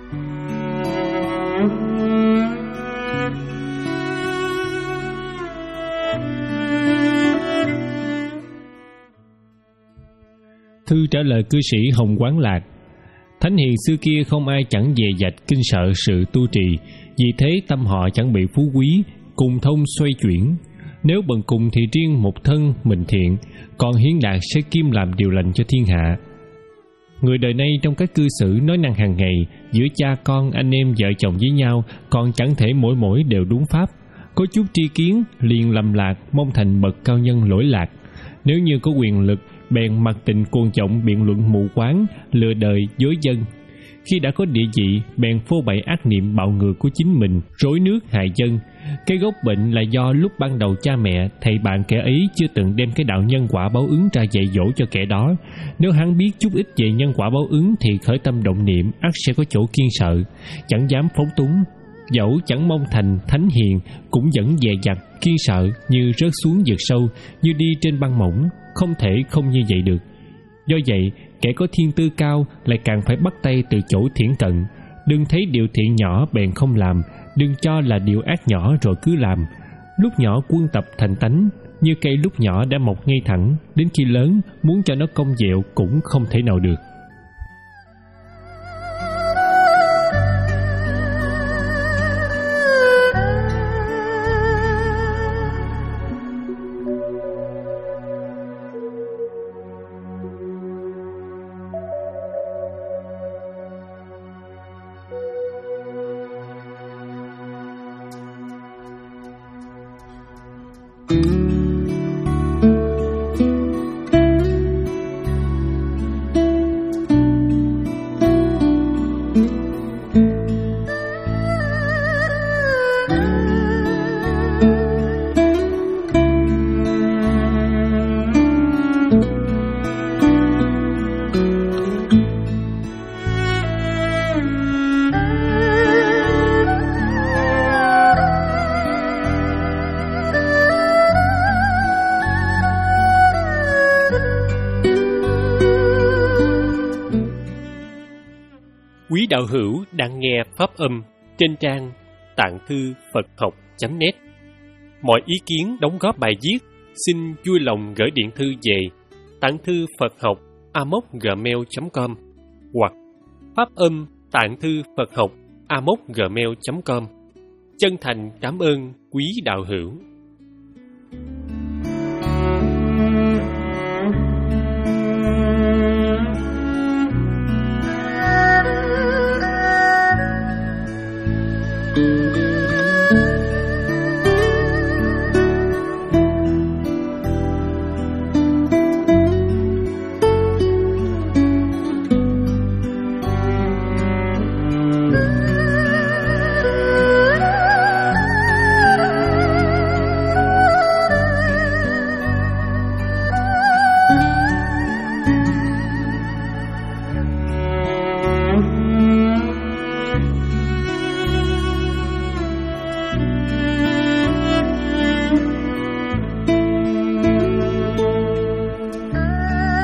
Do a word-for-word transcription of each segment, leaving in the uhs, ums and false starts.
Thư trả lời cư sĩ Hồng Quán Lạc: Thánh hiền xưa kia không ai chẳng dè dặt kinh sợ sự tu trì, vì thế tâm họ chẳng bị phú quý, cùng thông xoay chuyển. Nếu bần cùng thì riêng một thân mình thiện, còn hiến đạt sẽ kim làm điều lành cho thiên hạ. Người đời nay trong các cư xử nói năng hàng ngày, giữa cha con, anh em, vợ chồng với nhau, còn chẳng thể mỗi mỗi đều đúng pháp. Có chút tri kiến liền lầm lạc, mong thành bậc cao nhân lỗi lạc. Nếu như có quyền lực, bèn mặc tình cuồng vọng biện luận mù quáng, lừa đời dối dân. Khi đã có địa vị, bèn phô bày ác niệm bạo ngược của chính mình, rối nước hại dân. Cái gốc bệnh là do lúc ban đầu cha mẹ, thầy bạn kẻ ấy chưa từng đem cái đạo nhân quả báo ứng ra dạy dỗ cho kẻ đó. Nếu hắn biết chút ít về nhân quả báo ứng thì khởi tâm động niệm ắt sẽ có chỗ kiên sợ, chẳng dám phóng túng. Dẫu chẳng mong thành thánh hiền, cũng vẫn dè dặt kiên sợ như rớt xuống vực sâu, như đi trên băng mỏng, không thể không như vậy được. Do vậy, kẻ có thiên tư cao lại càng phải bắt tay từ chỗ thiển cận. Đừng thấy điều thiện nhỏ bèn không làm, đừng cho là điều ác nhỏ rồi cứ làm. Lúc nhỏ quân tập thành tánh, như cây lúc nhỏ đã mọc ngay thẳng, đến khi lớn muốn cho nó cong dẹo cũng không thể nào được. Quý đạo hữu đang nghe pháp âm trên trang tạng thư Phật học chấm net. Mọi ý kiến đóng góp bài viết xin vui lòng gửi điện thư về tạng thư Phật học a m o c gmail chấm com hoặc pháp âm tạng thư Phật học a m o c gmail chấm com. Chân thành cảm ơn quý đạo hữu.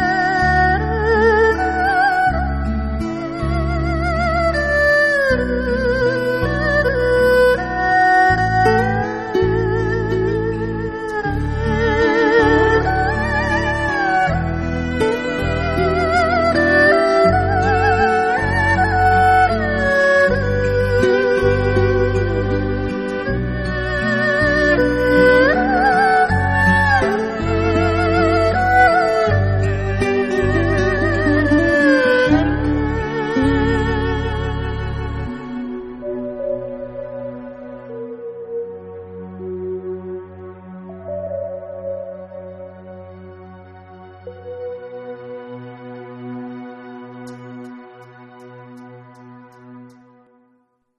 Thank you.